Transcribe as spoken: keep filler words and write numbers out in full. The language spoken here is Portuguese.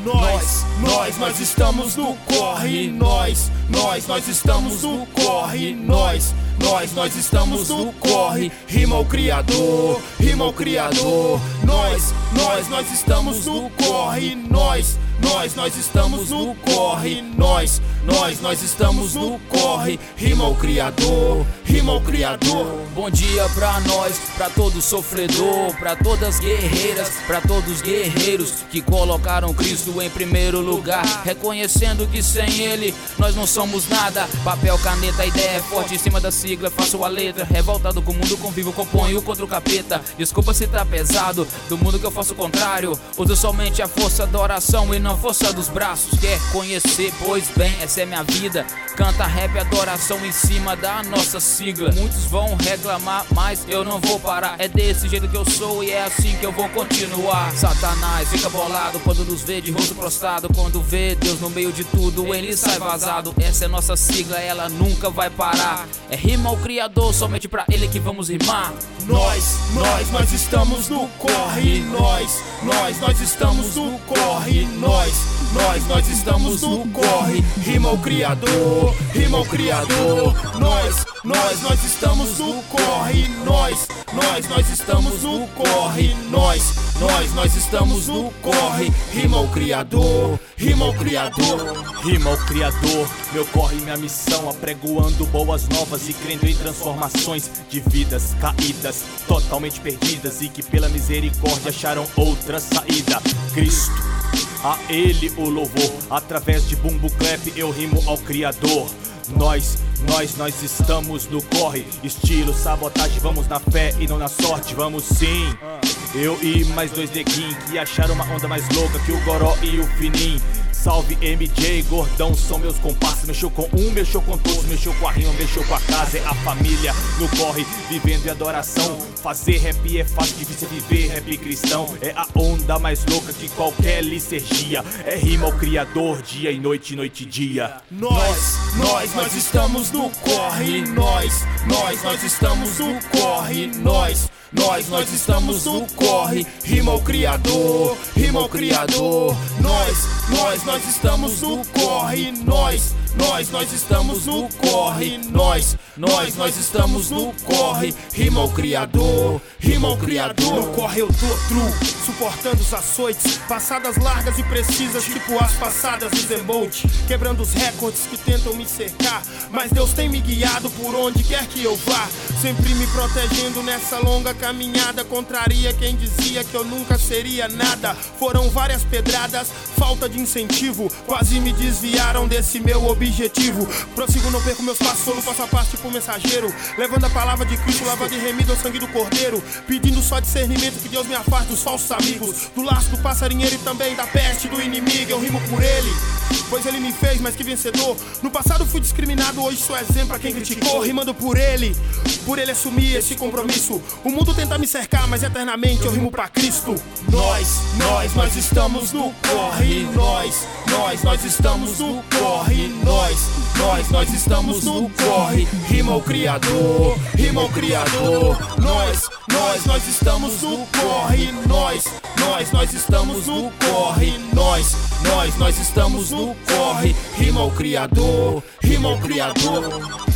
Nós, nós, nós estamos no corre. Nós, nós, nós estamos no corre. Nós, nós, nós estamos no corre. Rima o criador, rima o criador. Nós, nós, nós estamos no corre. Nós, nós, nós estamos no corre. Nós, nós, nós estamos no corre. Rima o criador, rima o criador. Bom dia pra nós, pra todo sofredor, pra todas guerreiras, pra todos guerreiros que colocaram Cristo em primeiro lugar, reconhecendo que sem Ele nós não somos nada. Papel, caneta, ideia é forte em cima da sigla, faço a letra. Revoltado com o mundo, convivo, componho contra o capeta. Desculpa se tá pesado, do mundo que eu faço o contrário. Uso somente a força da oração e não a força dos braços. Quer conhecer? Pois bem, essa é minha vida. Canta rap, adoração em cima da nossa sigla. Muitos vão reclamar, mas eu não vou parar. É desse jeito que eu sou e é assim que eu vou continuar. Satanás fica bolado quando nos vê de rosto prostrado. Quando vê Deus no meio de tudo, ele sai vazado. Essa é nossa sigla, ela nunca vai parar. É rima ao criador, somente pra ele que vamos rimar. Nós, nós, nós estamos no corre. Nós, nós, nós estamos no corre. Nós, nós, nós estamos no corre. Rima ao criador, rima ao criador. Nós, nós, nós estamos no corre. Nós, nós, nós estamos no corre. Nós, nós, nós estamos no corre. Rima ao criador, rima ao criador. Rima ao criador, meu corre e minha missão, apregoando boas novas e crendo em transformações de vidas caídas, totalmente perdidas e que pela misericórdia acharam outra saída. Cristo, a Ele o louvor, através de bumbo clap eu rimo ao criador. Nós, nós, nós estamos no corre, estilo sabotagem, vamos na fé e não na sorte, vamos sim. Eu e mais dois neguinhos que acharam uma onda mais louca que o Goró e o Fininho. Salve M J, Gordão, são meus comparsas. Mexeu com um, mexeu com todos, mexeu com a rima, mexeu com a casa. É a família no corre, vivendo em adoração. Fazer rap é fácil, difícil viver rap cristão. É a onda mais louca que qualquer licergia. É rima ao criador, dia e noite, noite e dia. Nós, nós, nós estamos no corre. Nós, nós, nós estamos no corre. Nós, nós, nós estamos no corre. Rima ao criador, rima ao criador. Nós, nós, nós estamos no corre. Nós, nós, nós estamos no corre. Nós, nós, nós estamos no corre. Rima ao criador, rima ao criador. No corre eu tô true, suportando os açoites, passadas largas e precisas, tipo as passadas dos emote, quebrando os recordes que tentam me cercar. Mas Deus tem me guiado por onde quer que eu vá, sempre me protegendo nessa longa caminhada. Contraria quem dizia que eu nunca seria nada. Foram várias pedradas, falta de incentivo, quase me desviaram desse meu objetivo. Prossigo, não perco meus passos, sou no passo a passo tipo mensageiro, levando a palavra de Cristo, lavada e remida ao sangue do Cordeiro, pedindo só discernimento, que Deus me afaste dos falsos amigos, do laço do passarinheiro e também da peste do inimigo. Eu rimo por Ele, pois Ele me fez mais que vencedor. No passado fui discriminado, hoje sou exemplo a quem criticou. Rimando por Ele, por Ele assumir esse compromisso. O mundo tenta me cercar, mas eternamente eu rimo pra Cristo. Nós, nós, nós estamos no corre. Nós, nós, nós estamos no corre. Nós, nós, nós estamos no corre. Rima ao criador, rima ao criador. Nós, nós, nós estamos no corre. Nós, nós, nós estamos no corre. Nós, nós, nós estamos no corre. Rima ao criador, rima ao criador.